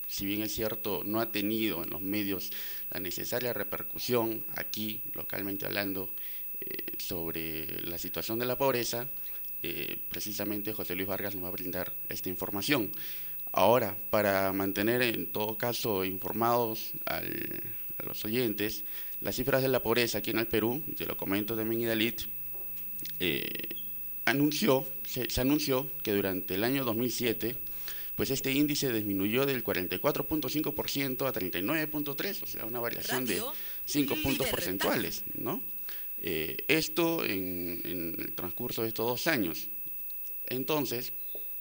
si bien es cierto, no ha tenido en los medios la necesaria repercusión aquí, localmente hablando, sobre la situación de la pobreza, precisamente José Luis Vargas nos va a brindar esta información. Ahora, para mantener en todo caso informados a los oyentes, las cifras de la pobreza aquí en el Perú, te lo comento también Idalit, se anunció que durante el año 2007, pues este índice disminuyó del 44.5% a 39.3%, o sea, una variación de 5 puntos porcentuales, ¿no? Esto en el transcurso de estos 2 años. Entonces,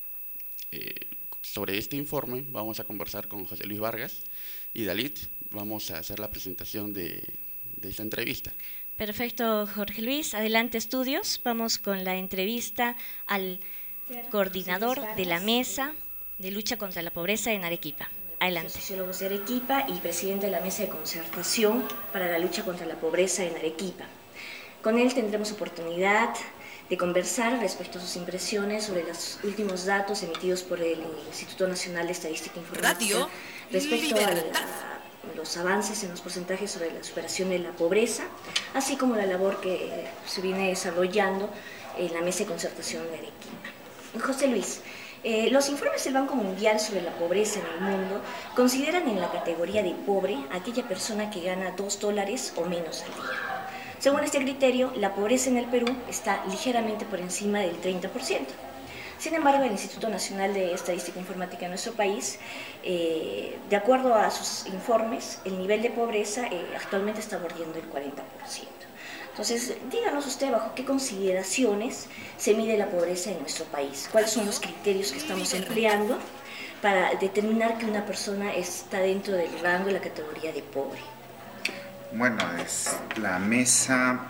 sobre este informe vamos a conversar con José Luis Vargas y Dalit. Vamos a hacer la presentación de esta entrevista. Perfecto, Jorge Luis. Adelante, estudios. Vamos con la entrevista al coordinador de la Mesa de Lucha contra la Pobreza en Arequipa. Adelante. Sociólogos de Arequipa y presidente de la Mesa de Concertación para la Lucha contra la Pobreza en Arequipa. Con él tendremos oportunidad de conversar respecto a sus impresiones sobre los últimos datos emitidos por el Instituto Nacional de Estadística Informática respecto a los avances en los porcentajes sobre la superación de la pobreza, así como la labor que se viene desarrollando en la Mesa de Concertación de Arequipa. José Luis, los informes del Banco Mundial sobre la pobreza en el mundo consideran en la categoría de pobre a aquella persona que gana $2 o menos al día. Según este criterio, la pobreza en el Perú está ligeramente por encima del 30%. Sin embargo, el Instituto Nacional de Estadística Informática en nuestro país, de acuerdo a sus informes, el nivel de pobreza actualmente está bordeando el 40%. Entonces, díganos usted bajo qué consideraciones se mide la pobreza en nuestro país. ¿Cuáles son los criterios que estamos empleando para determinar que una persona está dentro del rango de la categoría de pobre? Bueno, la mesa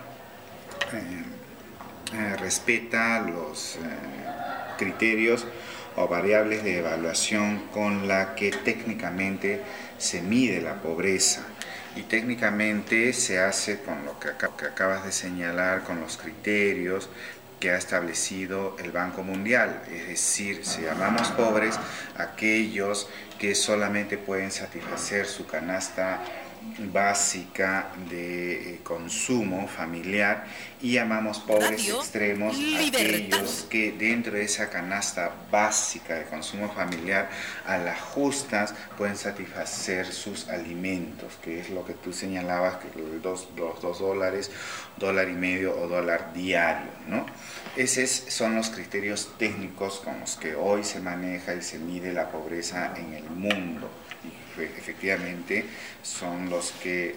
respeta los criterios o variables de evaluación con la que técnicamente se mide la pobreza. Y técnicamente se hace con lo que acabas de señalar, con los criterios que ha establecido el Banco Mundial. Es decir, si llamamos pobres aquellos que solamente pueden satisfacer su canasta básica de consumo familiar, y llamamos pobres extremos aquellos que dentro de esa canasta básica de consumo familiar a las justas pueden satisfacer sus alimentos, que es lo que tú señalabas, que los $2, $1.50 o $1 diario, ¿no? Esos son los criterios técnicos con los que hoy se maneja y se mide la pobreza en el mundo. Efectivamente son los que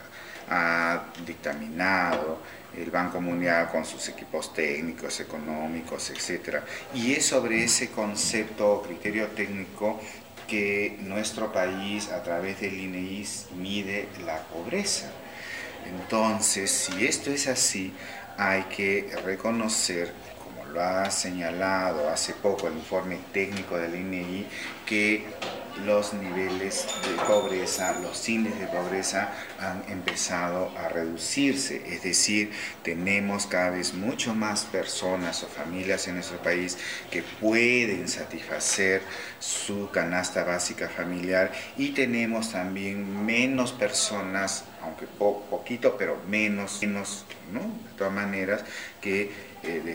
ha dictaminado el Banco Mundial con sus equipos técnicos, económicos, etc. Y es sobre ese concepto o criterio técnico que nuestro país, a través del INEI, mide la pobreza. Entonces, si esto es así, hay que reconocer, como lo ha señalado hace poco el informe técnico del INEI, que los niveles de pobreza, los índices de pobreza han empezado a reducirse. Es decir, tenemos cada vez mucho más personas o familias en nuestro país que pueden satisfacer su canasta básica familiar, y tenemos también menos personas, aunque poquito, pero menos, ¿no? De todas maneras, que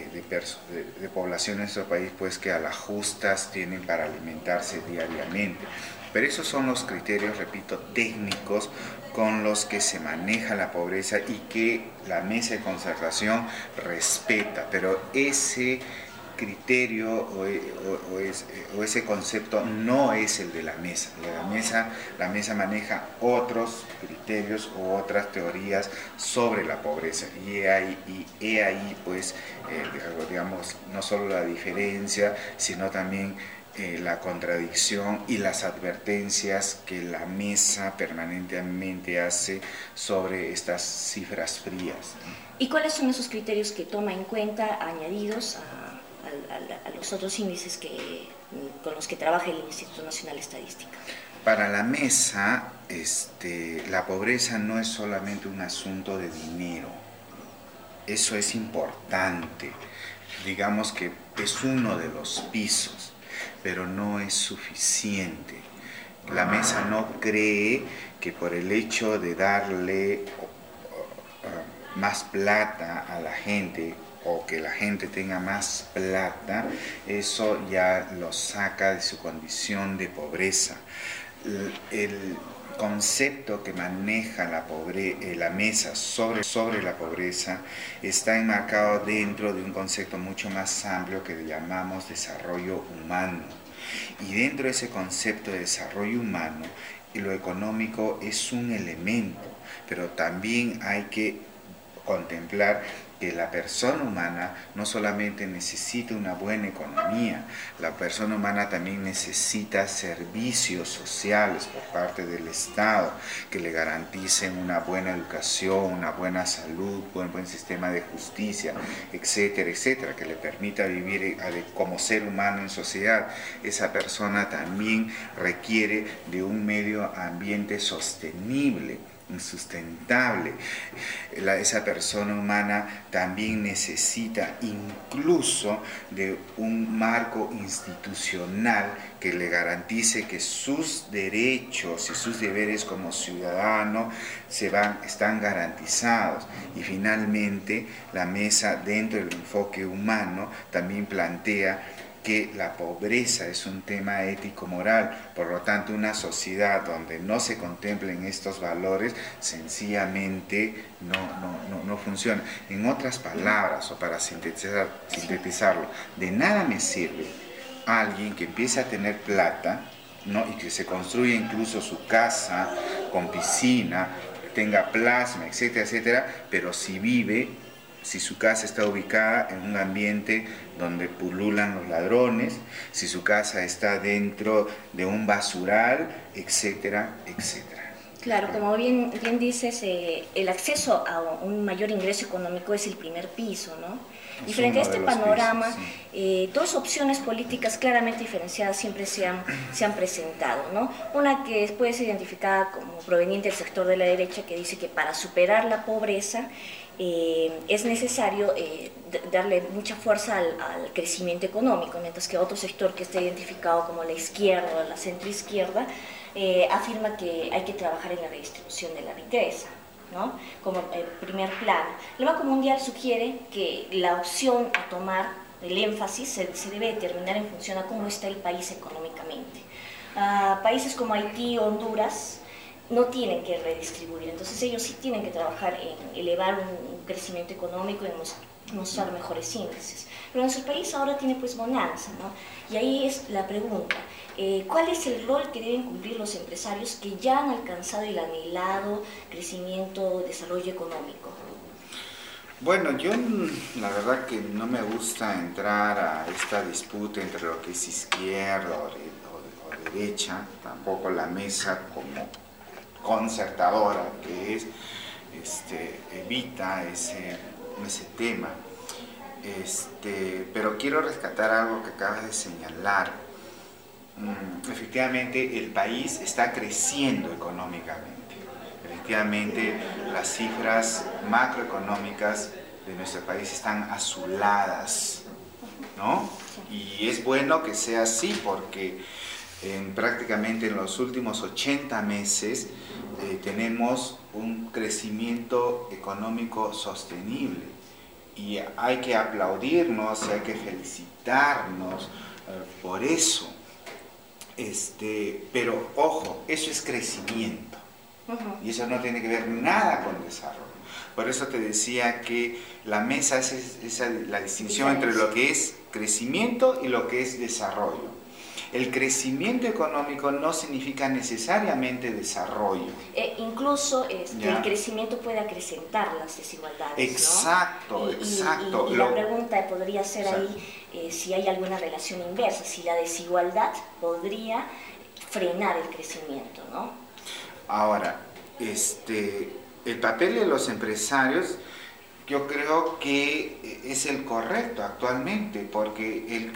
de población en nuestro país, pues que a las justas tienen para alimentarse diariamente. Pero esos son los criterios, repito, técnicos con los que se maneja la pobreza y que la Mesa de Concertación respeta. Pero ese criterio o ese concepto no es el de la mesa. La mesa maneja otros criterios u otras teorías sobre la pobreza, y he ahí pues digamos, no solo la diferencia, sino también la contradicción y las advertencias que la mesa permanentemente hace sobre estas cifras frías. ¿Y cuáles son esos criterios que toma en cuenta añadidos a los otros índices con los que trabaja el Instituto Nacional de Estadística? Para la mesa, la pobreza no es solamente un asunto de dinero. Eso es importante. Digamos que es uno de los pisos, pero no es suficiente. La mesa no cree que por el hecho de darle más plata a la gente o que la gente tenga más plata, eso ya lo saca de su condición de pobreza. El concepto que maneja la mesa sobre la pobreza está enmarcado dentro de un concepto mucho más amplio que llamamos desarrollo humano. Y dentro de ese concepto de desarrollo humano, lo económico es un elemento, pero también hay que contemplar que la persona humana no solamente necesita una buena economía, la persona humana también necesita servicios sociales por parte del Estado que le garanticen una buena educación, una buena salud, un buen sistema de justicia, etcétera, etcétera, que le permita vivir como ser humano en sociedad. Esa persona también requiere de un medio ambiente sostenible, insustentable. Esa persona humana también necesita incluso de un marco institucional que le garantice que sus derechos y sus deberes como ciudadano están garantizados. Y finalmente, la mesa, dentro del enfoque humano, también plantea que la pobreza es un tema ético-moral, por lo tanto una sociedad donde no se contemplen estos valores sencillamente no funciona. En otras palabras, o para sintetizarlo, de nada me sirve alguien que empiece a tener plata, ¿no? Y que se construya incluso su casa con piscina, tenga plasma, etcétera, etcétera, pero si su casa está ubicada en un ambiente donde pululan los ladrones, si su casa está dentro de un basural, etcétera, etcétera. Claro, como bien dices, el acceso a un mayor ingreso económico es el primer piso, ¿no? Y frente a este panorama, dos opciones políticas claramente diferenciadas siempre se han presentado, ¿no? Una que puede ser identificada como proveniente del sector de la derecha, que dice que para superar la pobreza es necesario darle mucha fuerza al crecimiento económico, mientras que otro sector que está identificado como la izquierda o la centroizquierda afirma que hay que trabajar en la redistribución de la riqueza, ¿no? Como primer plano. El Banco Mundial sugiere que la opción a tomar, el énfasis, se debe determinar en función a cómo está el país económicamente. Países como Haití o Honduras no tienen que redistribuir, entonces ellos sí tienen que trabajar en elevar un crecimiento económico, en mostrar mejores índices. Pero nuestro país ahora tiene pues bonanza, ¿no? Y ahí es la pregunta, ¿cuál es el rol que deben cumplir los empresarios que ya han alcanzado el anhelado crecimiento, desarrollo económico? Bueno, yo la verdad que no me gusta entrar a esta disputa entre lo que es izquierda o derecha, tampoco la mesa como concertadora que es, evita ese tema. Pero quiero rescatar algo que acabas de señalar. Efectivamente, el país está creciendo económicamente. Efectivamente, las cifras macroeconómicas de nuestro país están azuladas, ¿no? Y es bueno que sea así porque prácticamente en los últimos 80 meses tenemos un crecimiento económico sostenible y hay que aplaudirnos, hay que felicitarnos por eso. Pero ojo, eso es crecimiento y eso no tiene que ver nada con desarrollo. Por eso te decía que la mesa es la distinción entre lo que es crecimiento y lo que es desarrollo. El crecimiento económico no significa necesariamente desarrollo. Incluso el crecimiento puede acrecentar las desigualdades. Exacto, ¿no? Exacto. Y la pregunta podría ser ahí si hay alguna relación inversa, si la desigualdad podría frenar el crecimiento, ¿no? Ahora, el papel de los empresarios yo creo que es el correcto actualmente, porque el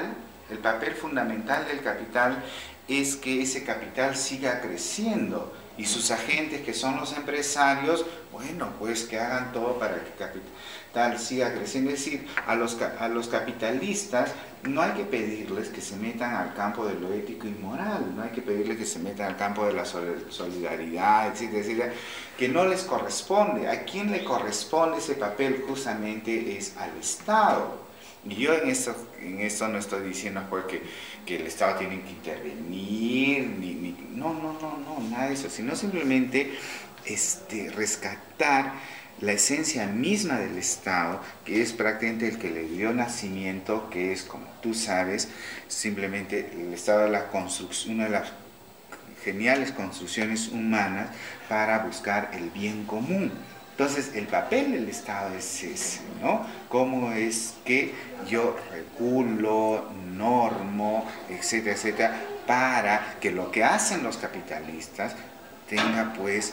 papel fundamental del capital es que ese capital siga creciendo Y sus agentes, que son los empresarios, bueno, pues que hagan todo para que capital siga creciendo. Es decir, a los capitalistas no hay que pedirles que se metan al campo de lo ético y moral, no hay que pedirles que se metan al campo de la solidaridad, etcétera, etcétera, que no les corresponde. A quien le corresponde ese papel justamente es al Estado. Y yo en esto no estoy diciendo porque que el Estado tiene que intervenir, no, nada de eso, sino simplemente rescatar la esencia misma del Estado, que es prácticamente el que le dio nacimiento, que es, como tú sabes, simplemente el Estado de la construcción, una de las geniales construcciones humanas para buscar el bien común. Entonces, el papel del Estado es ese, ¿no? Cómo es que yo regulo, normo, etcétera, etcétera, para que lo que hacen los capitalistas tenga, pues,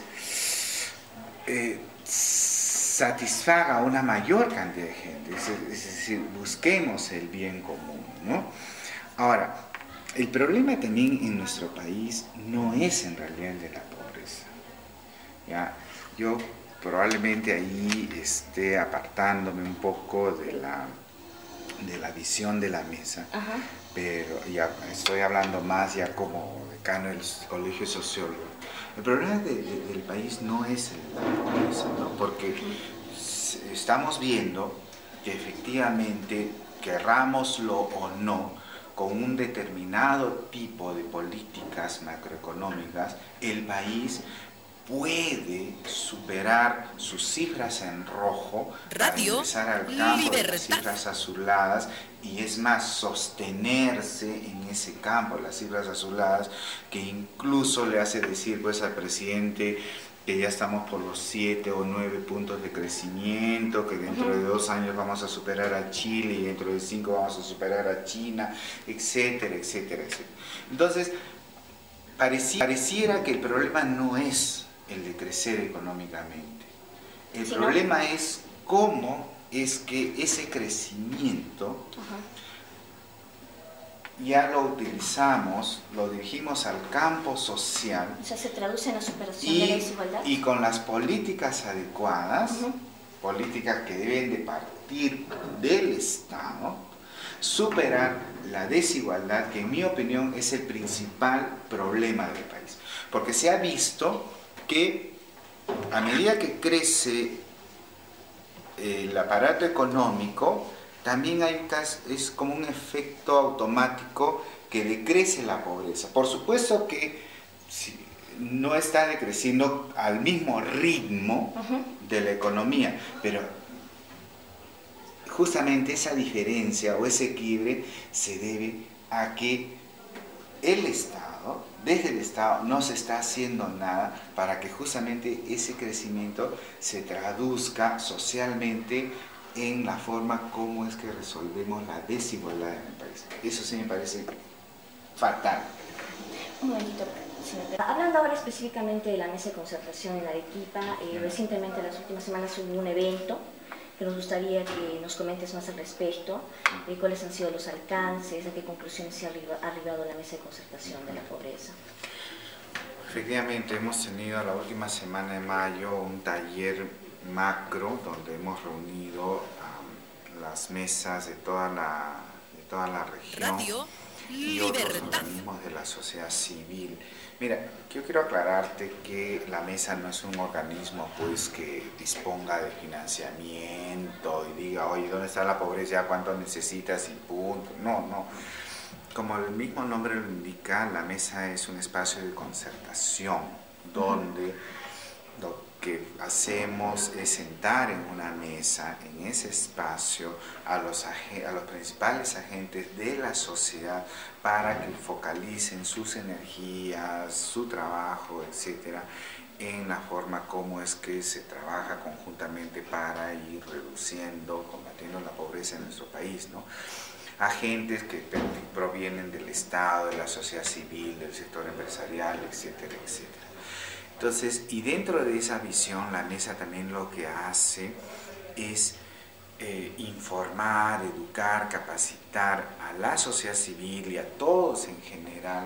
satisfaga a una mayor cantidad de gente. Es decir, busquemos el bien común, ¿no? Ahora, el problema también en nuestro país no es en realidad el de la pobreza, ¿ya? Yo probablemente ahí esté apartándome un poco de la visión de la mesa. Ajá. Pero ya estoy hablando más ya como decano del Colegio de Sociólogos. El problema del país no es la pobreza, ¿no? Porque estamos viendo que efectivamente, querrámoslo o no, con un determinado tipo de políticas macroeconómicas, el país puede superar sus cifras en rojo para ingresar al campo de las cifras azuladas, y es más, sostenerse en ese campo, las cifras azuladas, que incluso le hace decir pues al presidente que ya estamos por los 7 o 9 puntos de crecimiento, que dentro de 2 años vamos a superar a Chile y dentro de 5 vamos a superar a China, etcétera, etcétera, etcétera. Entonces, pareciera que el problema no es el de crecer económicamente. El problema es cómo es que ese crecimiento ya lo utilizamos, lo dirigimos al campo social. O sea, se traduce en la superación de la desigualdad. Y con las políticas adecuadas, políticas que deben de partir del Estado, superar la desigualdad, que en mi opinión es el principal problema del país. Porque se ha visto que a medida que crece el aparato económico, también es como un efecto automático que decrece la pobreza. Por supuesto que no está decreciendo al mismo ritmo de la economía, pero justamente esa diferencia o ese quiebre se debe a que el Estado, desde el Estado, no se está haciendo nada para que justamente ese crecimiento se traduzca socialmente en la forma como es que resolvemos la desigualdad en el país. Eso sí me parece fatal. Un momentito. Hablando ahora específicamente de la mesa de concertación en Arequipa, recientemente en las últimas semanas hubo un evento que nos gustaría que nos comentes más al respecto, cuáles han sido los alcances, a qué conclusiones se ha arribado la mesa de concertación de la pobreza. Efectivamente, hemos tenido la última semana de mayo un taller macro donde hemos reunido las mesas de toda la región y otros organismos de la sociedad civil. Mira, yo quiero aclararte que la mesa no es un organismo pues que disponga de financiamiento y diga, oye, ¿dónde está la pobreza? ¿Cuánto necesitas? Y punto. No. Como el mismo nombre lo indica, la mesa es un espacio de concertación donde lo que hacemos es sentar en una mesa, en ese espacio, a los principales agentes de la sociedad para que focalicen sus energías, su trabajo, etcétera, en la forma como es que se trabaja conjuntamente para ir reduciendo, combatiendo la pobreza en nuestro país, ¿no? Agentes que provienen del Estado, de la sociedad civil, del sector empresarial, etcétera, etcétera. Entonces, y dentro de esa visión, la mesa también lo que hace es informar, educar, capacitar a la sociedad civil y a todos en general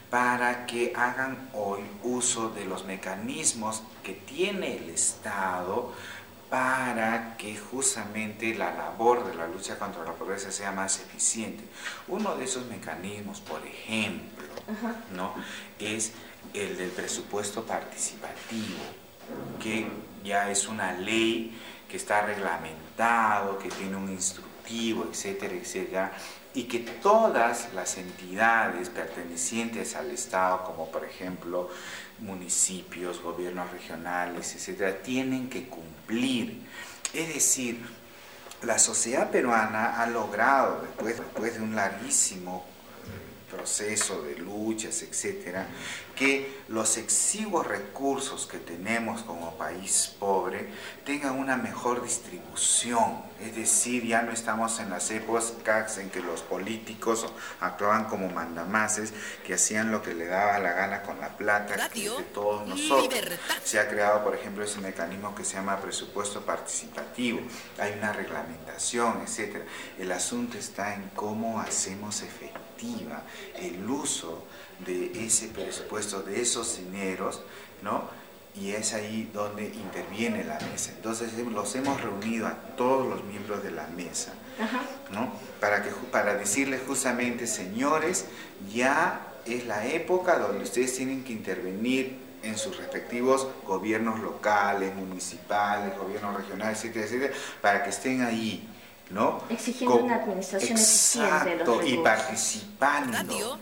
para que hagan hoy uso de los mecanismos que tiene el Estado para que justamente la labor de la lucha contra la pobreza sea más eficiente. Uno de esos mecanismos, por ejemplo, ¿no?, es el del presupuesto participativo, que ya es una ley que está reglamentado, que tiene un instructivo, etcétera, etcétera, y que todas las entidades pertenecientes al Estado, como por ejemplo municipios, gobiernos regionales, etcétera, tienen que cumplir. Es decir, la sociedad peruana ha logrado, después de un larguísimo proceso de luchas, etcétera, que los exiguos recursos que tenemos como país pobre tengan una mejor distribución. Es decir, ya no estamos en las épocas en que los políticos actuaban como mandamases, que hacían lo que le daba la gana con la plata que es de todos nosotros. Se ha creado, por ejemplo, ese mecanismo que se llama presupuesto participativo. Hay una reglamentación, etcétera. El asunto está en cómo hacemos efectiva el uso de ese presupuesto, de esos dineros, ¿no? Y es ahí donde interviene la mesa. Entonces los hemos reunido a todos los miembros de la mesa, ¿no?, para decirles justamente, señores, ya es la época donde ustedes tienen que intervenir en sus respectivos gobiernos locales, municipales, gobiernos regionales, etcétera, etcétera, para que estén ahí, ¿no? Exigiendo una administración eficiente de los recursos. Y participando.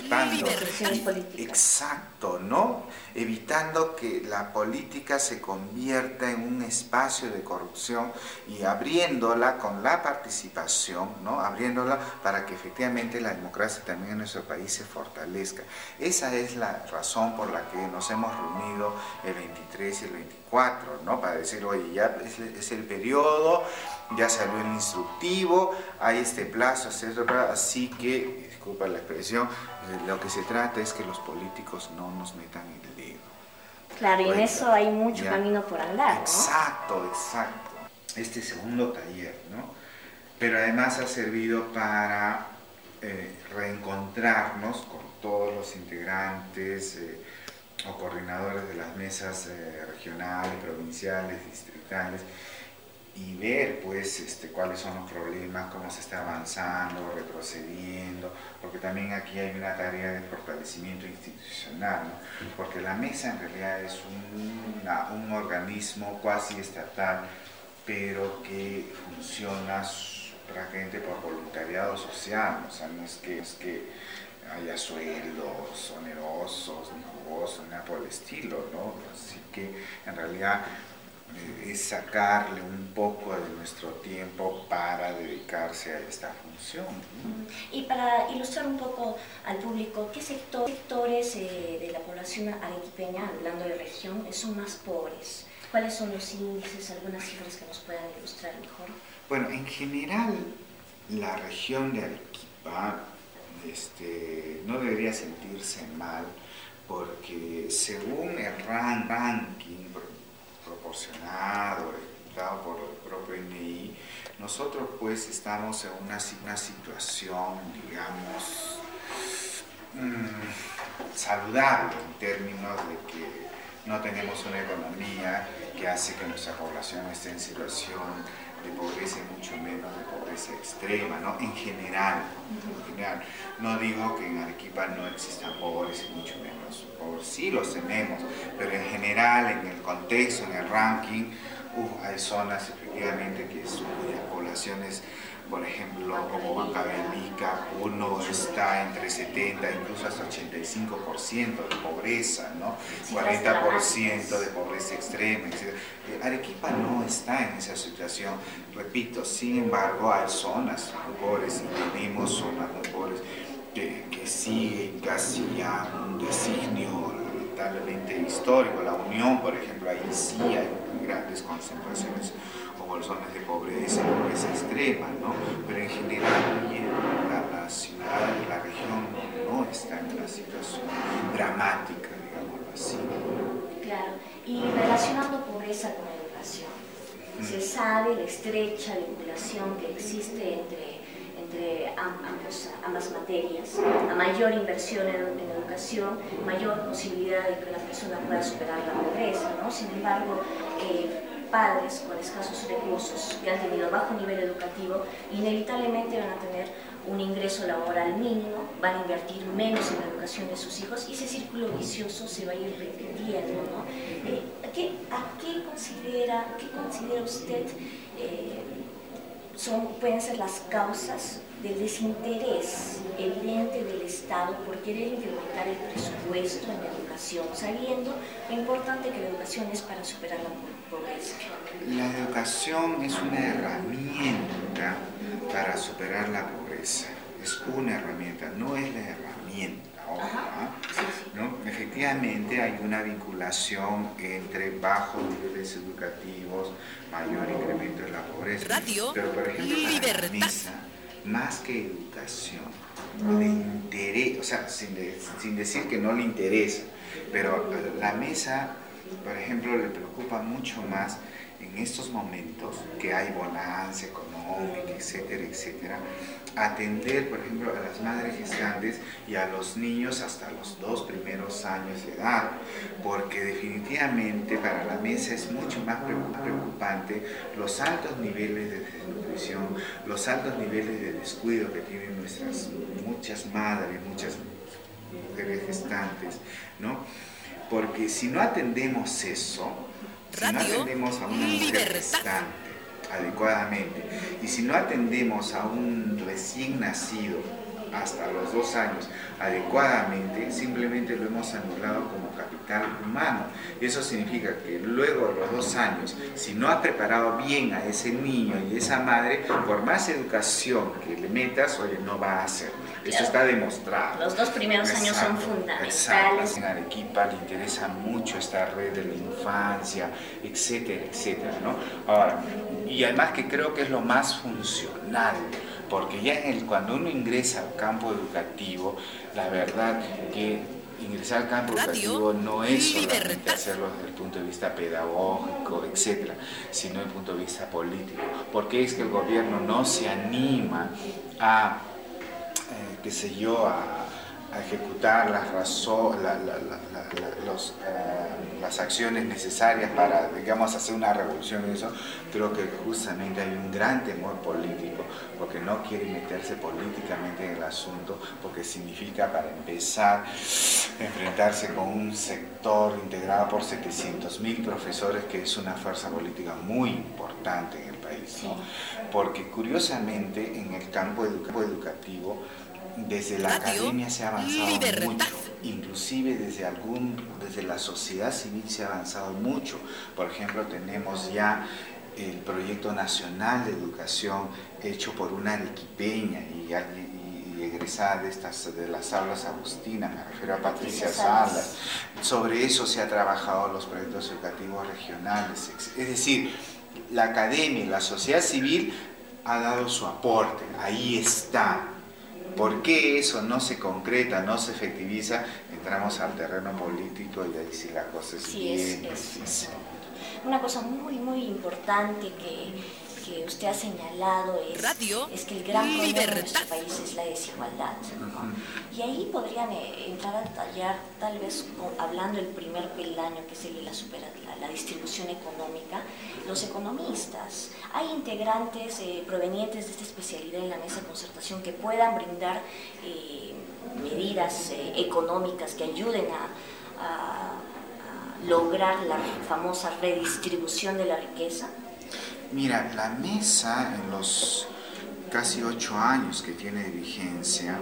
Exacto, ¿no? Evitando que la política se convierta en un espacio de corrupción y abriéndola con la participación, ¿no? Abriéndola para que efectivamente la democracia también en nuestro país se fortalezca. Esa es la razón por la que nos hemos reunido el 23 y el 24, ¿no? Para decir, oye, ya es el periodo, ya salió el instructivo, hay este plazo, etcétera, así que, disculpa la expresión, lo que se trata es que los políticos no nos metan el dedo. Claro, y en eso hay mucho camino por andar, ¿no? Exacto. Este segundo taller, ¿no? Pero además ha servido para reencontrarnos con todos los integrantes o coordinadores de las mesas regionales, provinciales, distritales, y ver pues cuáles son los problemas, cómo se está avanzando, retrocediendo, porque también aquí hay una tarea de fortalecimiento institucional, ¿no? Porque la mesa en realidad es un organismo cuasi estatal, pero que funciona prácticamente por voluntariado social, o sea, no es que haya sueldos onerosos ni jugosos, nada por el estilo, ¿no? Así que en realidad es sacarle un poco de nuestro tiempo para dedicarse a esta función, ¿no? Y para ilustrar un poco al público, ¿qué sectores de la población arequipeña, hablando de región, son más pobres? ¿Cuáles son los índices, algunas cifras que nos puedan ilustrar mejor? Bueno, en general, la región de Arequipa no debería sentirse mal, porque según el ranking proporcionado, dado por el propio INEI, nosotros pues estamos en una situación, digamos, saludable en términos de que no tenemos una economía que hace que nuestra población esté en situación de pobreza y mucho menos de pobreza extrema, ¿no? En general. No digo que en Arequipa no existan pobres y mucho menos pobres, sí los tenemos, pero en general, en el contexto, en el ranking, hay zonas efectivamente cuyas poblaciones, por ejemplo, como Huancavelica, uno está entre 70, incluso hasta 85% de pobreza, ¿no? 40% de pobreza extrema, etc. Arequipa no está en esa situación, repito, sin embargo hay zonas muy pobres y tenemos zonas muy pobres que siguen casi a un designio lamentablemente histórico. La Unión, por ejemplo, ahí sí hay grandes concentraciones o bolsones de pobreza y pobreza extrema, ¿no? Pero en general la ciudad y la región no está en una situación dramática, digámoslo así. Claro, y relacionando pobreza con educación, se sabe la estrecha vinculación que existe entre entre ambas materias, a mayor inversión en educación, mayor posibilidad de que una persona pueda superar la pobreza, ¿no? Sin embargo, padres con escasos recursos que han tenido bajo nivel educativo inevitablemente van a tener un ingreso laboral mínimo, van a invertir menos en la educación de sus hijos y ese círculo vicioso se va a ir repitiendo, ¿no? ¿Qué considera usted pueden ser las causas del desinterés evidente del Estado por querer incrementar el presupuesto en la educación, sabiendo lo importante que la educación es para superar la pobreza? La educación es una herramienta para superar la pobreza. Es una herramienta, no es la herramienta. ¿No? Efectivamente hay una vinculación entre bajos niveles educativos, mayor incremento de la pobreza. Pero por ejemplo para la mesa, más que educación, le interesa, o sea, sin decir que no le interesa, pero la mesa, por ejemplo, le preocupa mucho más en estos momentos que hay bonanza económica, etcétera, etcétera, atender, por ejemplo, a las madres gestantes y a los niños hasta los 2 primeros años de edad, porque definitivamente para la mesa es mucho más preocupante los altos niveles de desnutrición, los altos niveles de descuido que tienen nuestras muchas madres, muchas mujeres gestantes, ¿no? Porque si no atendemos eso, si no atendemos a una mujer gestante adecuadamente y si no atendemos a un recién nacido hasta los 2 años adecuadamente, simplemente lo hemos anulado como capital humano. Y eso significa que luego de los 2 años, si no has preparado bien a ese niño y a esa madre, por más educación que le metas, oye, no va a hacer. Eso está demostrado. Los 2 primeros años son fundamentales. En Arequipa le interesa mucho esta red de la infancia, etcétera, etcétera, ¿no? Ahora, y además que creo que es lo más funcional, porque ya cuando uno ingresa al campo educativo, la verdad que ingresar al campo educativo no es solamente hacerlo desde el punto de vista pedagógico, etcétera, sino desde el punto de vista político. Porque es que el gobierno no se anima a qué sé yo, a ejecutar las acciones necesarias para, digamos, hacer una revolución en eso. Creo que justamente hay un gran temor político, porque no quiere meterse políticamente en el asunto, porque significa, para empezar, enfrentarse con un sector integrado por 700.000 profesores, que es una fuerza política muy importante en el país, ¿no? Porque curiosamente en el campo educativo, desde la academia se ha avanzado mucho, inclusive desde la sociedad civil se ha avanzado mucho. Por ejemplo, tenemos ya el Proyecto Nacional de Educación hecho por una arequipeña y egresada de las aulas agustinas, me refiero a Patricia Salas. Sobre eso se ha trabajado los proyectos educativos regionales. Es decir, la academia y la sociedad civil ha dado su aporte, ahí está. ¿Por qué eso no se concreta, no se efectiviza? Entramos al terreno político y ahí sí la cosa es bien difícil. Una cosa muy, muy importante que usted ha señalado es que el gran problema de nuestro país es la desigualdad, ¿no? Y ahí podrían entrar a tallar, tal vez hablando del primer peldaño, que es el de la distribución económica, los economistas. Hay integrantes provenientes de esta especialidad en la mesa de concertación que puedan brindar medidas económicas que ayuden a lograr la famosa redistribución de la riqueza. Mira, la mesa en los casi 8 años que tiene de vigencia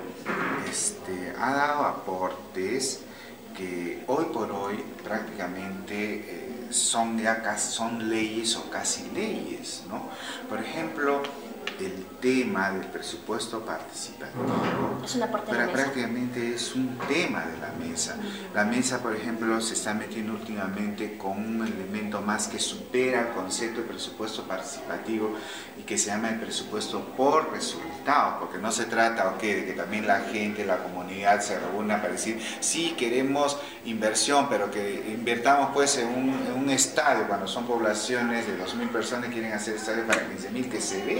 ha dado aportes que hoy por hoy prácticamente son leyes o casi leyes, ¿no? Por ejemplo, el tema del presupuesto participativo es una parte de la mesa. Prácticamente es un tema de la mesa. La mesa, por ejemplo, se está metiendo últimamente con un elemento más que supera el concepto de presupuesto participativo y que se llama el presupuesto por resultado, porque no se trata de que también la gente, la comunidad se reúna para decir, sí, queremos inversión, pero que invertamos pues en un estadio, cuando son poblaciones de 2.000 personas quieren hacer estadios para 15.000, que se ve.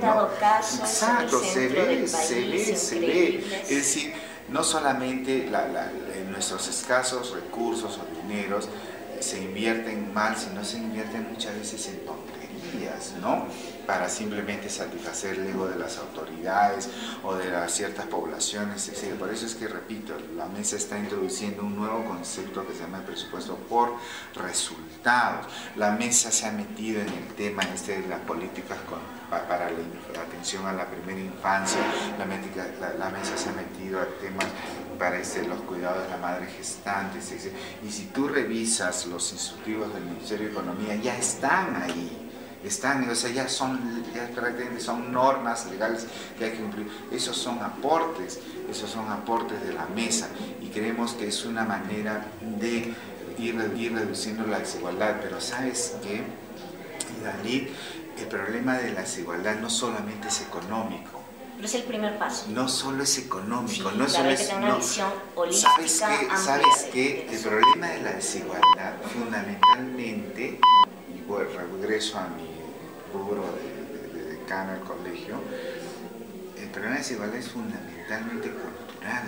dado casos Exacto, en el centro del país, se ve. Es decir, no solamente en nuestros escasos recursos o dineros se invierten mal, sino se invierten muchas veces en tonterías, ¿no? Para simplemente satisfacer el ego de las autoridades o de las ciertas poblaciones, etc. Por eso es que, repito, la mesa está introduciendo un nuevo concepto que se llama el presupuesto por resultados. La mesa se ha metido en el tema de las políticas para la atención a la primera infancia. La mesa se ha metido a temas para los cuidados de la madre gestante, etc. Y si tú revisas los instructivos del Ministerio de Economía, ya están ahí. O sea, ya prácticamente son normas legales que hay que cumplir. Esos son aportes de la mesa, y creemos que es una manera de ir reduciendo la desigualdad. Pero ¿sabes qué, Dalit? El problema de la desigualdad no solamente es económico. Pero es el primer paso. No solo es económico, sí, no solo es... una visión holística, ¿Sabes qué? El problema de la desigualdad fundamentalmente, y regreso a mi rubro de decano del colegio, el problema de la desigualdad es fundamentalmente cultural.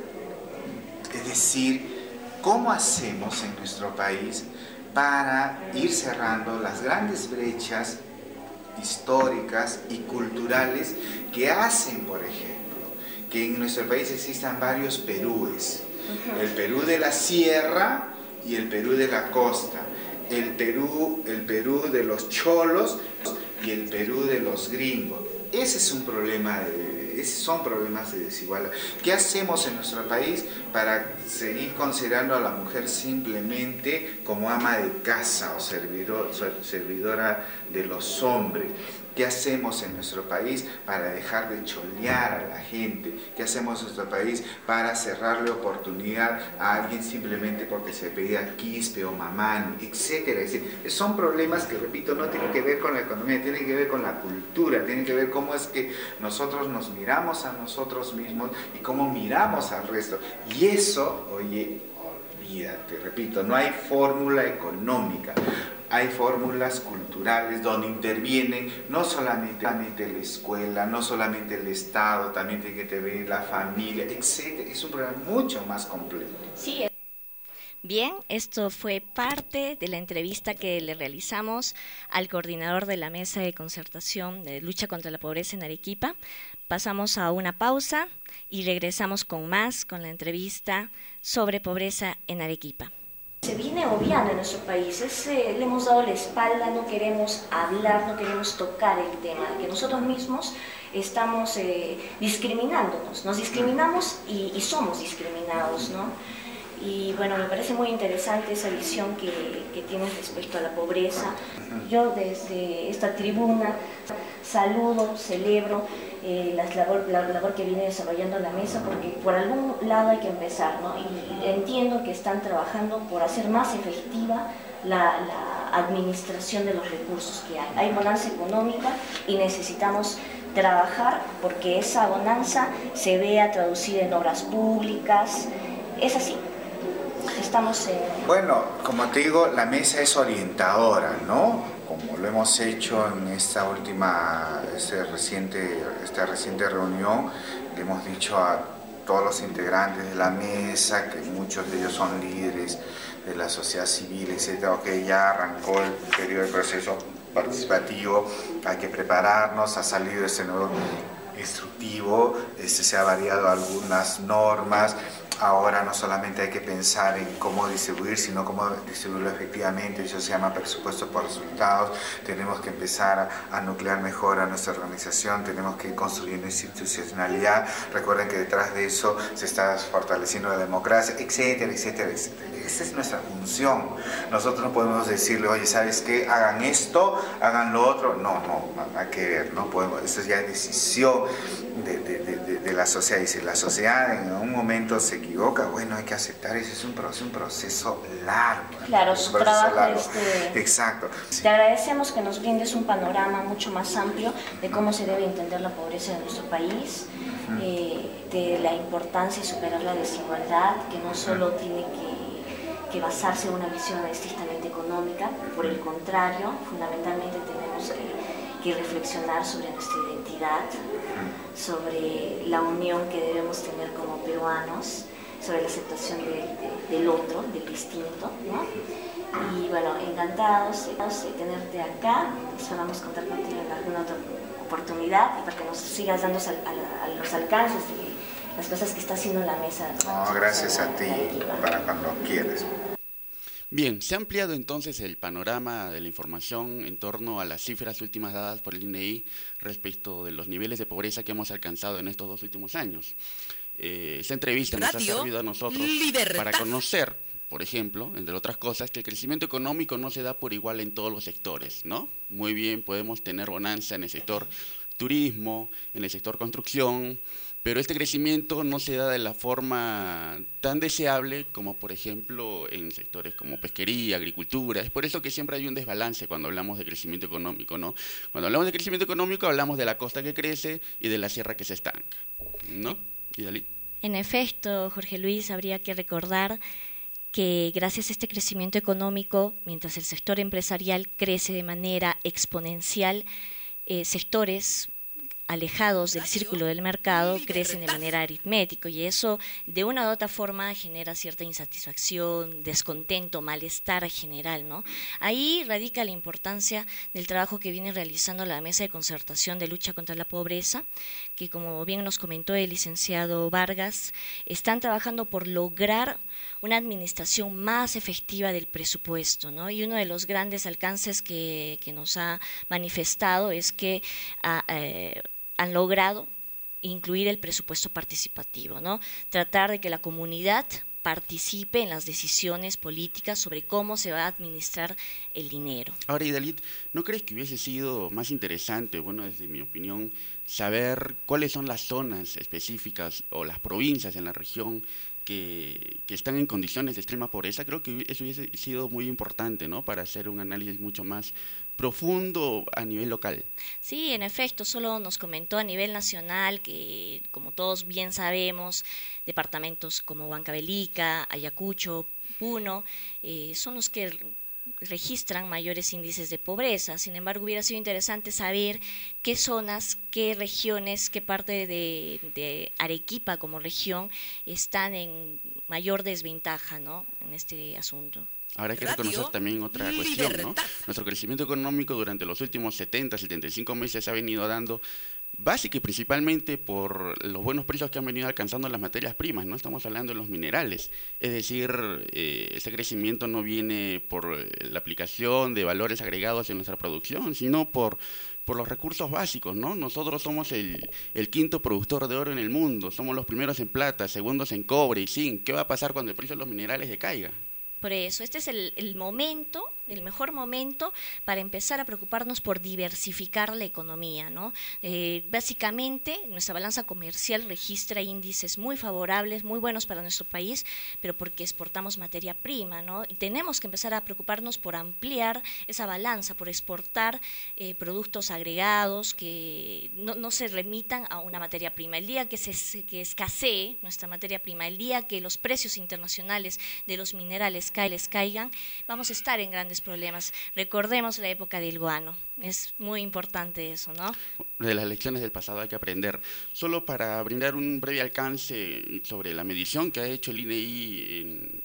Es decir, ¿cómo hacemos en nuestro país para ir cerrando las grandes brechas históricas y culturales que hacen, por ejemplo, que en nuestro país existan varios Perúes? El Perú de la sierra y el Perú de la costa, el Perú de los cholos y el Perú de los gringos. Ese es un problema esos son problemas de desigualdad. ¿Qué hacemos en nuestro país para seguir considerando a la mujer simplemente como ama de casa o servidora de los hombres? ¿Qué hacemos en nuestro país para dejar de cholear a la gente? ¿Qué hacemos en nuestro país para cerrarle oportunidad a alguien simplemente porque se pedía quispe o mamán, etcétera? Es decir, son problemas que, repito, no tienen que ver con la economía, tienen que ver con la cultura, tienen que ver cómo es que nosotros nos miramos a nosotros mismos y cómo miramos al resto. Y eso, oye, olvídate, repito, no hay fórmula económica. Hay fórmulas culturales donde intervienen no solamente la escuela, no solamente el Estado, también tiene que intervenir la familia, etc. Es un problema mucho más complejo. Sí. Bien, esto fue parte de la entrevista que le realizamos al coordinador de la Mesa de Concertación de Lucha contra la Pobreza en Arequipa. Pasamos a una pausa y regresamos con la entrevista sobre pobreza en Arequipa. Se viene obviando en nuestro país, le hemos dado la espalda, no queremos hablar, no queremos tocar el tema, que nosotros mismos estamos discriminándonos, nos discriminamos y somos discriminados, ¿no? Y bueno, me parece muy interesante esa visión que tienes respecto a la pobreza. Yo desde esta tribuna saludo, celebro la labor que viene desarrollando la mesa, porque por algún lado hay que empezar, ¿no? Y entiendo que están trabajando por hacer más efectiva la administración de los recursos que hay. Hay bonanza económica y necesitamos trabajar porque esa bonanza se vea traducida en obras públicas. Es así. Bueno, como te digo, la mesa es orientadora, ¿no? Como lo hemos hecho en esta reciente reunión, le hemos dicho a todos los integrantes de la mesa, que muchos de ellos son líderes de la sociedad civil, etcétera, que ya arrancó el periodo de proceso participativo, hay que prepararnos, ha salido este nuevo instructivo, se ha variado algunas normas. Ahora no solamente hay que pensar en cómo distribuir, sino cómo distribuirlo efectivamente. Eso se llama presupuesto por resultados. Tenemos que empezar a nuclear mejor a nuestra organización, tenemos que ir construyendo institucionalidad. Recuerden que detrás de eso se está fortaleciendo la democracia, etcétera, etcétera, etcétera. Esa es nuestra función. Nosotros no podemos decirle, oye, ¿sabes qué? Hagan esto, hagan lo otro. No, hay que ver, no podemos. Eso ya es decisión de la sociedad. Y si la sociedad en un momento se equivoca, bueno, hay que aceptar eso. Es un proceso largo. Claro, su trabajo Exacto. Te agradecemos que nos brindes un panorama mucho más amplio de cómo se debe entender la pobreza en nuestro país, de la importancia de superar la desigualdad, que no solo tiene que basarse en una visión estrictamente económica, por el contrario, fundamentalmente tenemos que que reflexionar sobre nuestra identidad, sobre la unión que debemos tener como peruanos, sobre la aceptación del otro, del distinto, ¿no? Y bueno, encantados de tenerte acá, esperamos contar contigo en alguna otra oportunidad y para que nos sigas dando a los alcances de las cosas que está haciendo la mesa. No, gracias a ti, para cuando quieras. Bien, se ha ampliado entonces el panorama de la información en torno a las cifras últimas dadas por el INEI respecto de los niveles de pobreza que hemos alcanzado en estos 2 últimos años. Esta entrevista nos ha servido a nosotros para conocer, por ejemplo, entre otras cosas, que el crecimiento económico no se da por igual en todos los sectores, ¿no? Muy bien, podemos tener bonanza en el sector turismo, en el sector construcción, pero este crecimiento no se da de la forma tan deseable como, por ejemplo, en sectores como pesquería, agricultura. Es por eso que siempre hay un desbalance cuando hablamos de crecimiento económico, ¿no? Cuando hablamos de crecimiento económico hablamos de la costa que crece y de la sierra que se estanca, ¿no? ¿Idalí? En efecto, Jorge Luis, habría que recordar que gracias a este crecimiento económico, mientras el sector empresarial crece de manera exponencial, sectores alejados del círculo del mercado crecen de manera aritmética y eso de una u otra forma genera cierta insatisfacción, descontento, malestar general, ¿no? Ahí radica la importancia del trabajo que viene realizando la Mesa de Concertación de Lucha contra la Pobreza, que como bien nos comentó el licenciado Vargas, están trabajando por lograr una administración más efectiva del presupuesto, ¿no? Y uno de los grandes alcances que nos ha manifestado es que han logrado incluir el presupuesto participativo, ¿no? Tratar de que la comunidad participe en las decisiones políticas sobre cómo se va a administrar el dinero. Ahora, Idalit, ¿no crees que hubiese sido más interesante, bueno, desde mi opinión, saber cuáles son las zonas específicas o las provincias en la región que están en condiciones de extrema pobreza? Creo que eso hubiese sido muy importante, ¿no? Para hacer un análisis mucho más profundo a nivel local. Sí, en efecto, solo nos comentó a nivel nacional que, como todos bien sabemos, departamentos como Huancavelica, Ayacucho, Puno, son los que registran mayores índices de pobreza. Sin embargo, hubiera sido interesante saber qué zonas, qué regiones, qué parte de Arequipa como región están en mayor desventaja, ¿no?, en este asunto. Ahora hay que reconocer también otra cuestión, ¿no? Nuestro crecimiento económico durante los últimos 75 meses ha venido dando básica y principalmente por los buenos precios que han venido alcanzando las materias primas, ¿no? Estamos hablando de los minerales, es decir, ese crecimiento no viene por la aplicación de valores agregados en nuestra producción, sino por los recursos básicos, ¿no? Nosotros somos el quinto productor de oro en el mundo, somos los primeros en plata, segundos en cobre y zinc. ¿Qué va a pasar cuando el precio de los minerales decaiga? Por eso, este es el momento, el mejor momento para empezar a preocuparnos por diversificar la economía, ¿no? Básicamente, nuestra balanza comercial registra índices muy favorables, muy buenos para nuestro país, pero porque exportamos materia prima, ¿no? Y tenemos que empezar a preocuparnos por ampliar esa balanza, por exportar productos agregados que no se remitan a una materia prima. El día que escasee nuestra materia prima, el día que los precios internacionales de los minerales caigan, vamos a estar en grandes problemas. Recordemos la época del guano, es muy importante eso, ¿no? De las lecciones del pasado hay que aprender. Solo para brindar un breve alcance sobre la medición que ha hecho el INEI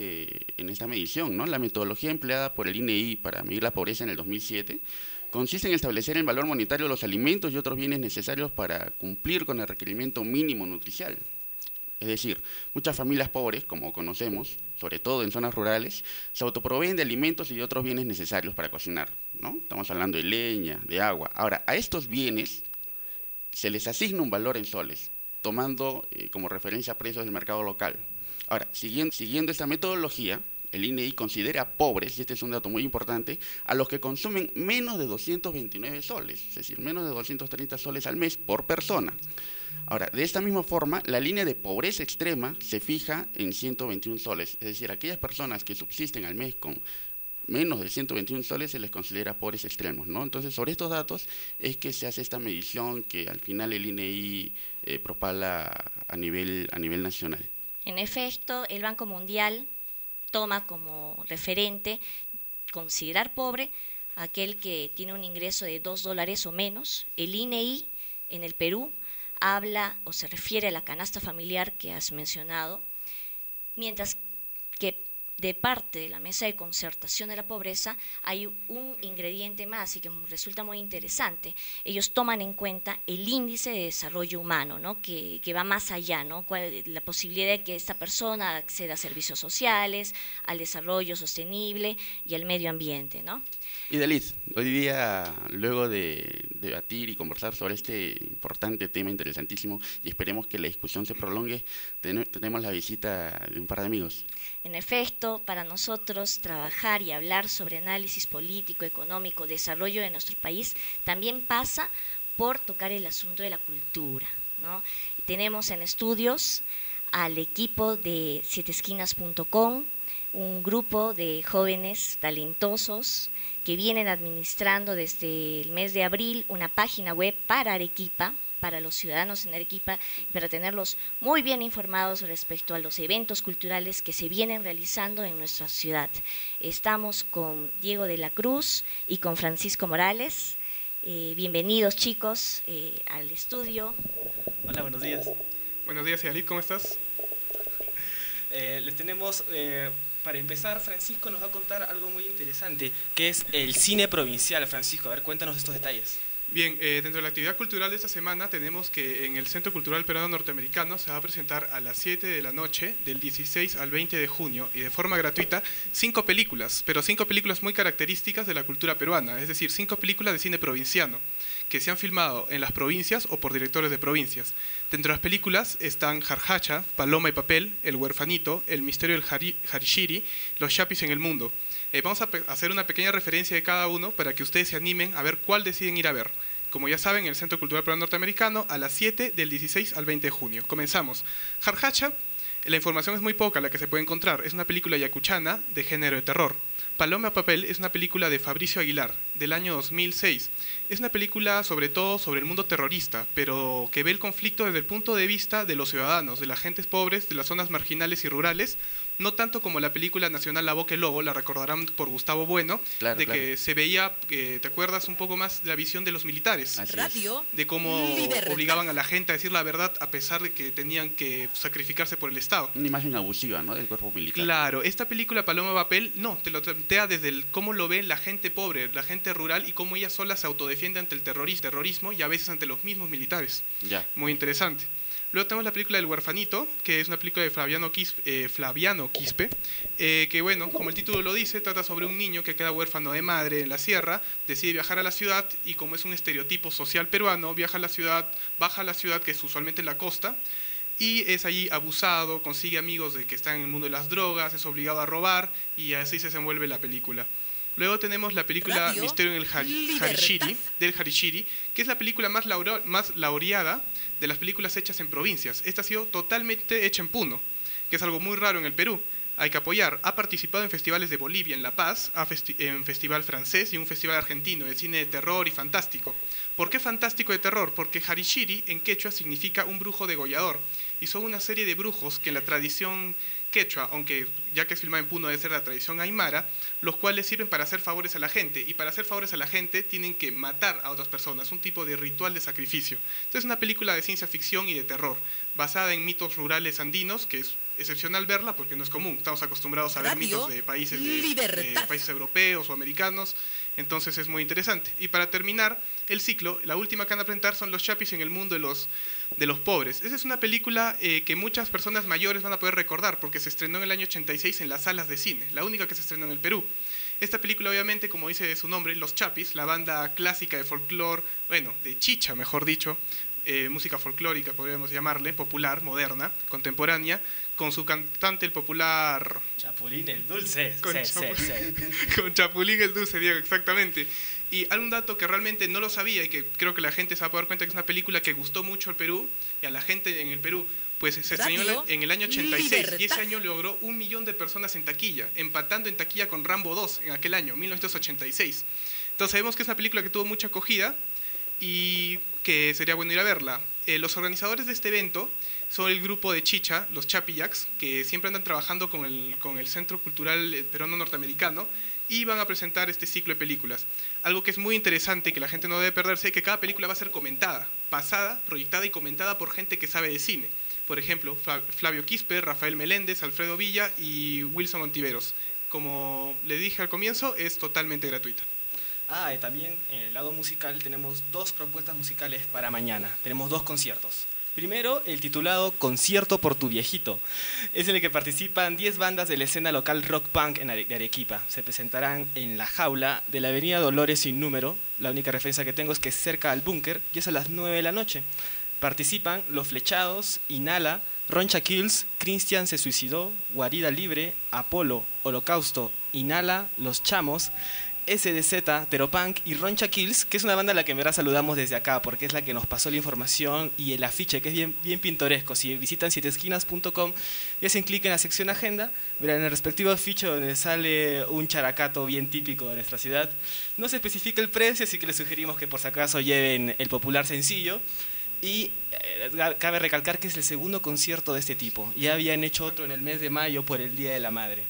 en esta medición, ¿no? La metodología empleada por el INEI para medir la pobreza en el 2007 consiste en establecer el valor monetario de los alimentos y otros bienes necesarios para cumplir con el requerimiento mínimo nutricial. Es decir, muchas familias pobres, como conocemos, sobre todo en zonas rurales, se autoproveen de alimentos y de otros bienes necesarios para cocinar, ¿no? Estamos hablando de leña, de agua. Ahora, a estos bienes se les asigna un valor en soles, tomando como referencia precios del mercado local. Ahora, siguiendo esta metodología, el INEI considera pobres, y este es un dato muy importante, a los que consumen menos de 229 soles, es decir, menos de 230 soles al mes por persona. Ahora, de esta misma forma, la línea de pobreza extrema se fija en 121 soles, es decir, aquellas personas que subsisten al mes con menos de 121 soles se les considera pobres extremos, ¿no? Entonces, sobre estos datos es que se hace esta medición que al final el INEI propala a nivel nacional. En efecto, el Banco Mundial toma como referente considerar pobre aquel que tiene un ingreso de $2 o menos. El INEI en el Perú habla o se refiere a la canasta familiar que has mencionado, mientras que de parte de la Mesa de Concertación de la Pobreza hay un ingrediente más y que resulta muy interesante. Ellos toman en cuenta el índice de desarrollo humano, ¿no? que va más allá, ¿no? La posibilidad de que esta persona acceda a servicios sociales, al desarrollo sostenible y al medio ambiente, ¿no? Y Dalit, hoy día, luego de debatir y conversar sobre este importante tema interesantísimo, y esperemos que la discusión se prolongue, tenemos la visita de un par de amigos. En efecto, para nosotros trabajar y hablar sobre análisis político, económico, desarrollo de nuestro país, también pasa por tocar el asunto de la cultura, ¿no? Tenemos en estudios al equipo de sietesquinas.com, un grupo de jóvenes talentosos que vienen administrando desde el mes de abril una página web para Arequipa, para los ciudadanos en Arequipa, para tenerlos muy bien informados respecto a los eventos culturales que se vienen realizando en nuestra ciudad. Estamos con Diego de la Cruz y con Francisco Morales. Bienvenidos, chicos, al estudio. Hola, buenos días. Buenos días, Yalit, ¿cómo estás? Les tenemos, para empezar, Francisco nos va a contar algo muy interesante, que es el cine provincial. Francisco, a ver, cuéntanos estos detalles. Bien, dentro de la actividad cultural de esta semana tenemos que en el Centro Cultural Peruano Norteamericano se va a presentar a las 7 de la noche, del 16 al 20 de junio, y de forma gratuita, 5 películas, pero 5 películas muy características de la cultura peruana, es decir, 5 películas de cine provinciano, que se han filmado en las provincias o por directores de provincias. Dentro de las películas están Jarjacha, Paloma y Papel, El Huerfanito, El Misterio del Harishiri, Los Chapis en el Mundo. Vamos a hacer una pequeña referencia de cada uno para que ustedes se animen a ver cuál deciden ir a ver. Como ya saben, en el Centro Cultural Peruano Norteamericano a las 7 del 16 al 20 de junio. Comenzamos. Jarjacha, la información es muy poca la que se puede encontrar. Es una película yacuchana de género de terror. Paloma Papel es una película de Fabricio Aguilar, del año 2006. Es una película sobre todo sobre el mundo terrorista, pero que ve el conflicto desde el punto de vista de los ciudadanos, de las gentes pobres, de las zonas marginales y rurales, no tanto como la película nacional La Boca y el Lobo, la recordarán por Gustavo Bueno, claro. Que se veía, ¿te acuerdas? Un poco más de la visión de los militares, de cómo obligaban a la gente a decir la verdad a pesar de que tenían que sacrificarse por el Estado. Una imagen abusiva, ¿no?, del cuerpo militar. Claro, esta película Paloma Papel, no, te lo plantea desde cómo lo ve la gente pobre, la gente rural, y cómo ella sola se autodefiende ante el terrorismo y a veces ante los mismos militares. Ya. Muy interesante. Luego tenemos la película El Huerfanito, que es una película de Flaviano Quispe, que bueno, como el título lo dice, trata sobre un niño que queda huérfano de madre en la sierra, decide viajar a la ciudad y como es un estereotipo social peruano, baja a la ciudad que es usualmente en la costa, y es allí abusado, consigue amigos de que están en el mundo de las drogas, es obligado a robar y así se desenvuelve la película. Luego tenemos la película Misterio en el Harishiri, que es la película más laureada de las películas hechas en provincias. Esta ha sido totalmente hecha en Puno, que es algo muy raro en el Perú. Hay que apoyar. Ha participado en festivales de Bolivia, en La Paz, en festival francés y un festival argentino de cine de terror y fantástico. ¿Por qué fantástico de terror? Porque Harishiri en quechua significa un brujo degollador. Y son una serie de brujos que en la tradición quechua, aunque ya que es filmada en Puno debe ser la tradición aymara, los cuales sirven para hacer favores a la gente, y para hacer favores a la gente tienen que matar a otras personas, un tipo de ritual de sacrificio. Entonces es una película de ciencia ficción y de terror, basada en mitos rurales andinos, que es excepcional verla porque no es común, estamos acostumbrados a ver mitos de países países europeos o americanos, entonces es muy interesante. Y para terminar el ciclo, la última que van a presentar son Los Chapis en el Mundo de los pobres. Esa es una película que muchas personas mayores van a poder recordar porque se estrenó en el año 86 en las salas de cine, la única que se estrenó en el Perú. Esta película obviamente, como dice su nombre, Los Chapis, la banda clásica de folclore, bueno, de chicha mejor dicho, música folclórica podríamos llamarle, popular, moderna, contemporánea, con su cantante el popular Chapulín el Dulce. Con Chapulín el Dulce, Diego, exactamente. Y algún dato que realmente no lo sabía y que creo que la gente se va a poder dar cuenta que es una película que gustó mucho al Perú y a la gente en el Perú, pues se estrenó en el año 86 y ese año logró 1 millón de personas en taquilla, empatando en taquilla con Rambo 2 en aquel año, 1986. Entonces sabemos que es una película que tuvo mucha acogida y que sería bueno ir a verla. Los organizadores de este evento son el grupo de Chicha, los Chapillaks, que siempre andan trabajando con el Centro Cultural Peruano Norteamericano, y van a presentar este ciclo de películas. Algo que es muy interesante, que la gente no debe perderse, es que cada película va a ser comentada, pasada, proyectada y comentada por gente que sabe de cine. Por ejemplo, Flavio Quispe, Rafael Meléndez, Alfredo Villa y Wilson Ontiveros. Como le dije al comienzo, es totalmente gratuita. Y también en el lado musical tenemos 2 propuestas musicales para mañana. Tenemos 2 conciertos. Primero, el titulado Concierto por tu viejito. Es en el que participan 10 bandas de la escena local rock punk de Arequipa. Se presentarán en La Jaula de la avenida Dolores sin número. La única referencia que tengo es que es cerca al búnker y es a las 9 de la noche. Participan Los Flechados, Inhala, Roncha Kills, Cristian se suicidó, Guarida Libre, Apolo, Holocausto, Inhala, Los Chamos, SDZ, Teropunk y Roncha Kills, que es una banda a la que en verdad saludamos desde acá, porque es la que nos pasó la información y el afiche, que es bien pintoresco. Si visitan sietesquinas.com y hacen clic en la sección agenda, verán en el respectivo afiche donde sale un characato bien típico de nuestra ciudad. No se especifica el precio, así que les sugerimos que por si acaso lleven el popular sencillo. Y cabe recalcar que es el segundo concierto de este tipo. Ya habían hecho otro en el mes de mayo por el Día de la Madre.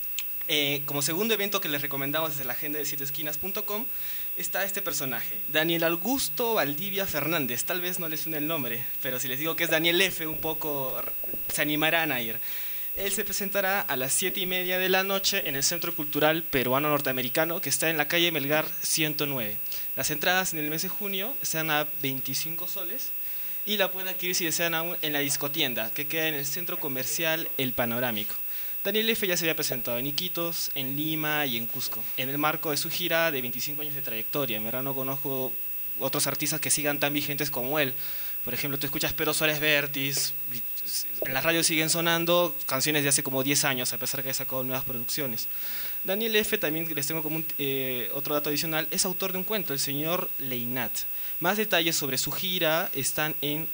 Como segundo evento que les recomendamos desde la agenda de sietesquinas.com está este personaje, Daniel Augusto Valdivia Fernández. Tal vez no les suene el nombre, pero si les digo que es Daniel F, un poco se animarán a ir. Él se presentará a las 7:30 de la noche en el Centro Cultural Peruano Norteamericano, que está en la calle Melgar 109. Las entradas en el mes de junio están a 25 soles y la pueden adquirir si desean aún en la discotienda, que queda en el Centro Comercial El Panorámico. Daniel F. ya se había presentado en Iquitos, en Lima y en Cusco, en el marco de su gira de 25 años de trayectoria. En verdad no conozco otros artistas que sigan tan vigentes como él. Por ejemplo, tú escuchas Pedro Suárez Vértiz, en la radio siguen sonando canciones de hace como 10 años, a pesar que ha sacado nuevas producciones. Daniel F., también les tengo como otro dato adicional, es autor de un cuento, El Señor Leinat. Más detalles sobre su gira están en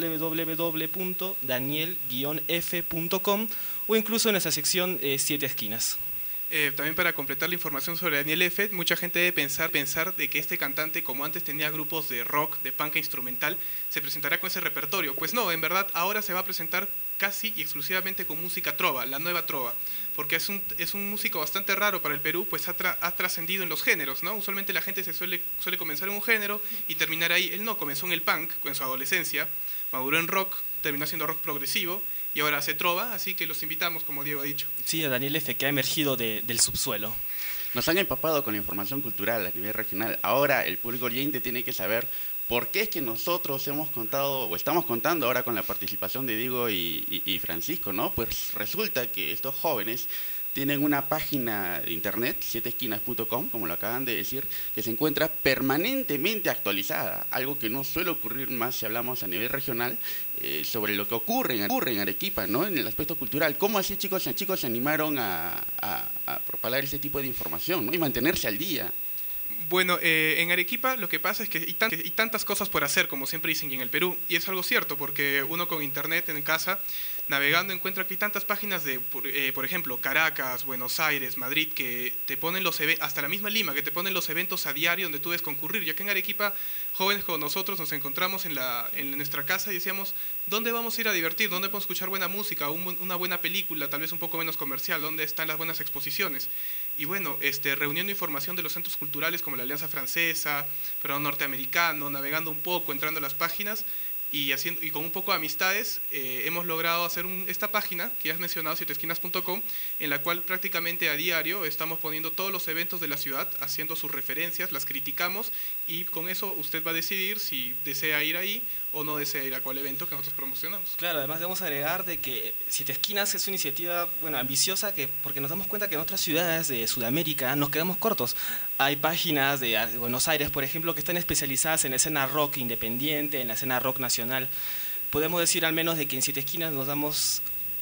www.daniel-f.com o incluso en nuestra sección 7 Esquinas. También para completar la información sobre Daniel F., mucha gente debe pensar de que este cantante, como antes tenía grupos de rock, de punk e instrumental, se presentará con ese repertorio. Pues no, en verdad ahora se va a presentar casi y exclusivamente con música trova, la nueva trova, porque es un músico bastante raro para el Perú, pues ha trascendido en los géneros, ¿no? Usualmente la gente suele comenzar en un género y terminar ahí. Él no, comenzó en el punk, en su adolescencia, maduró en rock, terminó haciendo rock progresivo, y ahora hace trova, así que los invitamos, como Diego ha dicho. Sí, a Daniel F., que ha emergido del subsuelo. Nos han empapado con la información cultural a nivel regional. Ahora el público oyente tiene que saber por qué es que nosotros hemos contado, o estamos contando ahora con la participación de Diego y Francisco, ¿no? Pues resulta que estos jóvenes tienen una página de internet, sietesquinas.com, como lo acaban de decir, que se encuentra permanentemente actualizada, algo que no suele ocurrir más si hablamos a nivel regional, sobre lo que ocurre en Arequipa, ¿no? En el aspecto cultural. ¿Cómo así chicos se animaron a propagar ese tipo de información, ¿no? Y mantenerse al día? Bueno, en Arequipa lo que pasa es que hay tantas cosas por hacer, como siempre dicen, y en el Perú, y es algo cierto, porque uno con internet en casa, navegando, encuentra que hay tantas páginas de, por ejemplo, Caracas, Buenos Aires, Madrid, que te ponen los eventos, hasta la misma Lima, que te ponen los eventos a diario donde tú debes concurrir. Ya que en Arequipa, jóvenes como nosotros nos encontramos en nuestra casa y decíamos, ¿dónde vamos a ir a divertir? ¿Dónde podemos escuchar buena música, una buena película, tal vez un poco menos comercial? ¿Dónde están las buenas exposiciones? Y bueno, reuniendo información de los centros culturales como la Alianza Francesa, pero norteamericano, navegando un poco, entrando a las páginas y con un poco de amistades, hemos logrado hacer esta página que ya has mencionado, sietesquinas.com, en la cual prácticamente a diario estamos poniendo todos los eventos de la ciudad, haciendo sus referencias, las criticamos, y con eso usted va a decidir si desea ir ahí o no desea ir a cuál evento que nosotros promocionamos. Claro, además debemos agregar de que Siete Esquinas es una iniciativa, bueno, ambiciosa, porque nos damos cuenta que en otras ciudades de Sudamérica nos quedamos cortos. Hay páginas de Buenos Aires, por ejemplo, que están especializadas en la escena rock independiente, en la escena rock nacional. Podemos decir al menos de que en Siete Esquinas nos damos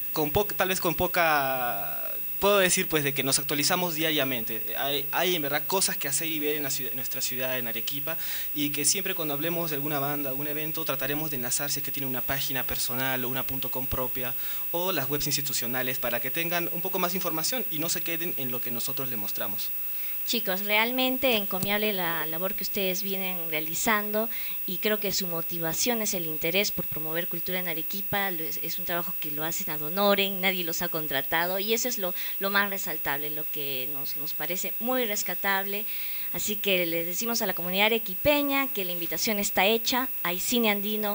puedo decir pues de que nos actualizamos diariamente. Hay en verdad cosas que hacer y ver en nuestra ciudad, en Arequipa, y que siempre cuando hablemos de alguna banda, algún evento, trataremos de enlazar si es que tiene una página personal o una .com propia o las webs institucionales para que tengan un poco más de información y no se queden en lo que nosotros les mostramos. Chicos, realmente encomiable la labor que ustedes vienen realizando y creo que su motivación es el interés por promover cultura en Arequipa, es un trabajo que lo hacen ad honorem, nadie los ha contratado y eso es lo más resaltable, lo que nos parece muy rescatable. Así que les decimos a la comunidad arequipeña que la invitación está hecha, hay cine andino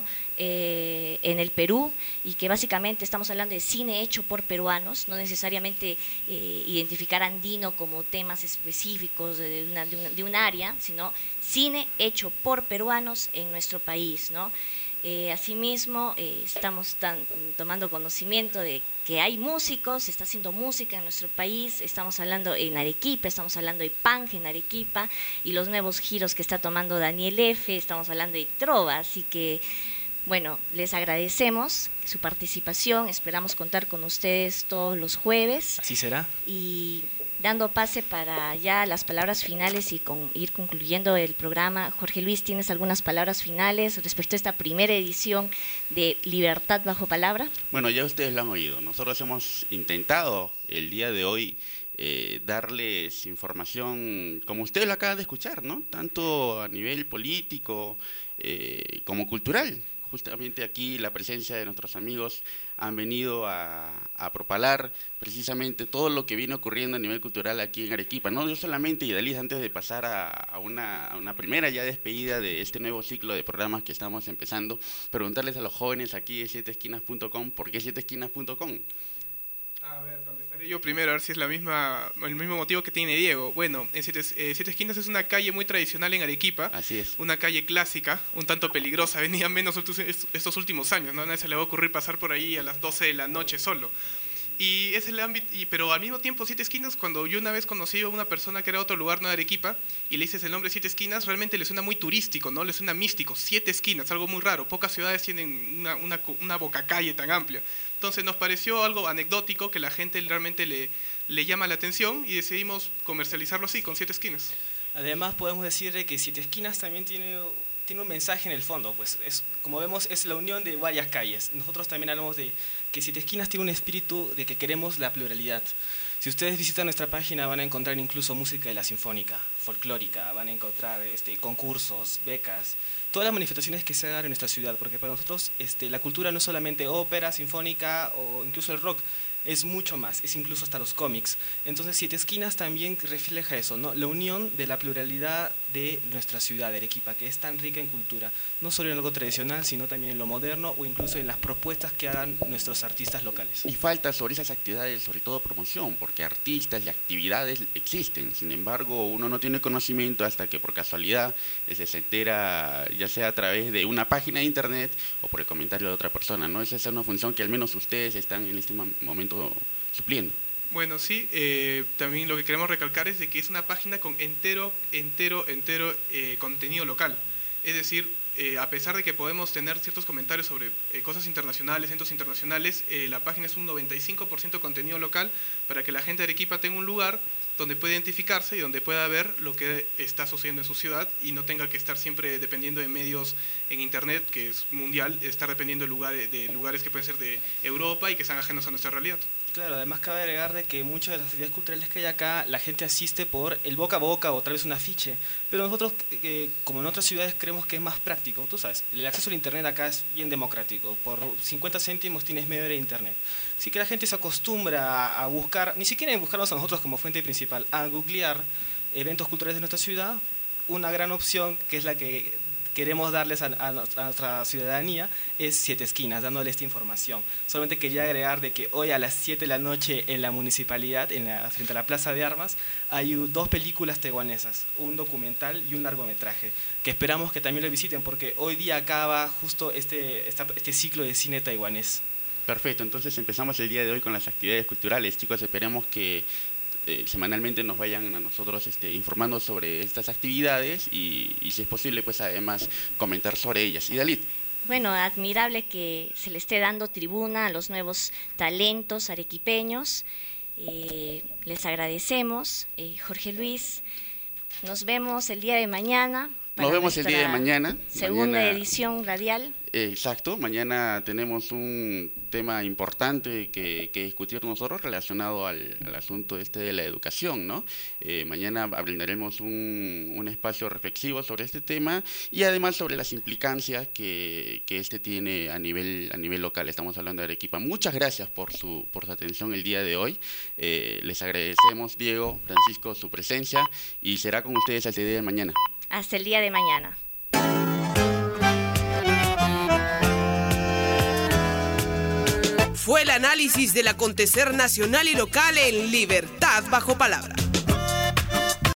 en el Perú y que básicamente estamos hablando de cine hecho por peruanos, no necesariamente identificar andino como temas específicos de un área, sino cine hecho por peruanos en nuestro país, ¿no? Asimismo, estamos tomando conocimiento de que hay músicos, se está haciendo música en nuestro país, estamos hablando en Arequipa, estamos hablando de punk en Arequipa y los nuevos giros que está tomando Daniel F., estamos hablando de trova, así que bueno, les agradecemos su participación, esperamos contar con ustedes todos los jueves. Así será. Y dando pase para ya las palabras finales y ir concluyendo el programa, Jorge Luis, ¿tienes algunas palabras finales respecto a esta primera edición de Libertad Bajo Palabra? Bueno, ya ustedes lo han oído. Nosotros hemos intentado el día de hoy darles información como ustedes lo acaban de escuchar, ¿no? Tanto a nivel político como cultural. Justamente aquí la presencia de nuestros amigos han venido a propalar precisamente todo lo que viene ocurriendo a nivel cultural aquí en Arequipa. No yo solamente, Idalis, antes de pasar a una primera ya despedida de este nuevo ciclo de programas que estamos empezando, preguntarles a los jóvenes aquí de sietesquinas.com, ¿por qué sietesquinas.com? A ver, contestaré yo primero, a ver si es el mismo motivo que tiene Diego. Bueno, Siete Esquinas es una calle muy tradicional en Arequipa. Así es. Una calle clásica, un tanto peligrosa, venía menos estos últimos años, ¿no? A nadie se le va a ocurrir pasar por ahí a las 12 de la noche solo. Y es el ámbito, pero al mismo tiempo Siete Esquinas, cuando yo una vez conocí a una persona que era de otro lugar, no de Arequipa, y le dices el nombre Siete Esquinas, realmente le suena muy turístico, ¿no? Le suena místico, 7 esquinas, algo muy raro. Pocas ciudades tienen una bocacalle tan amplia. Entonces nos pareció algo anecdótico que la gente realmente le llama la atención y decidimos comercializarlo así, con 7 esquinas. Además podemos decir que Siete Esquinas también tiene un mensaje en el fondo, pues como vemos es la unión de varias calles. Nosotros también hablamos de que Siete Esquinas tiene un espíritu de que queremos la pluralidad. Si ustedes visitan nuestra página van a encontrar incluso música de la sinfónica, folclórica, van a encontrar concursos, becas, todas las manifestaciones que se hagan en nuestra ciudad, porque para nosotros la cultura no es solamente ópera, sinfónica o incluso el rock, es mucho más, es incluso hasta los cómics. Entonces Siete Esquinas también refleja eso, ¿no? La unión de la pluralidad de nuestra ciudad, de Arequipa, que es tan rica en cultura, no solo en algo tradicional, sino también en lo moderno o incluso en las propuestas que hagan nuestros artistas locales. Y falta sobre esas actividades, sobre todo promoción, porque artistas y actividades existen, sin embargo uno no tiene conocimiento hasta que por casualidad se entera, ya sea a través de una página de internet o por el comentario de otra persona, ¿no? Esa es una función que al menos ustedes están en este momento supliendo. Bueno, sí, también lo que queremos recalcar es de que es una página con entero contenido local. Es decir, a pesar de que podemos tener ciertos comentarios sobre cosas internacionales, eventos internacionales, la página es un 95% contenido local para que la gente de Arequipa tenga un lugar donde pueda identificarse y donde pueda ver lo que está sucediendo en su ciudad y no tenga que estar siempre dependiendo de medios en internet, que es mundial, estar dependiendo de lugares que pueden ser de Europa y que sean ajenos a nuestra realidad. Claro, además cabe agregar de que muchas de las actividades culturales que hay acá, la gente asiste por el boca a boca o tal vez un afiche, pero nosotros, como en otras ciudades, creemos que es más práctico. Tú sabes, el acceso al internet acá es bien democrático, por 50 céntimos tienes media hora de internet. Así que la gente se acostumbra a buscar, ni siquiera en buscarnos a nosotros como fuente principal, a googlear eventos culturales de nuestra ciudad. Una gran opción, que es la que queremos darles a nuestra ciudadanía, es Siete Esquinas, dándole esta información. Solamente quería agregar de que hoy a las 7 de la noche en la municipalidad, frente a la Plaza de Armas, hay 2 películas taiwanesas, un documental y un largometraje, que esperamos que también lo visiten, porque hoy día acaba justo este ciclo de cine taiwanés. Perfecto, entonces empezamos el día de hoy con las actividades culturales. Chicos, esperemos que semanalmente nos vayan a nosotros informando sobre estas actividades y si es posible, pues además comentar sobre ellas. Y Dalit. Bueno, admirable que se le esté dando tribuna a los nuevos talentos arequipeños. Les agradecemos. Jorge Luis, nos vemos el día de mañana Nos vemos el día de mañana. Segunda edición radial. Exacto, mañana tenemos un tema importante que discutir nosotros relacionado al asunto de la educación, ¿no? Mañana brindaremos un espacio reflexivo sobre este tema y además sobre las implicancias que este tiene a nivel local. Estamos hablando de Arequipa. Muchas gracias por su atención el día de hoy. Les agradecemos, Diego, Francisco, su presencia y será con ustedes hasta el día de mañana. Hasta el día de mañana. Fue el análisis del acontecer nacional y local en Libertad Bajo Palabra.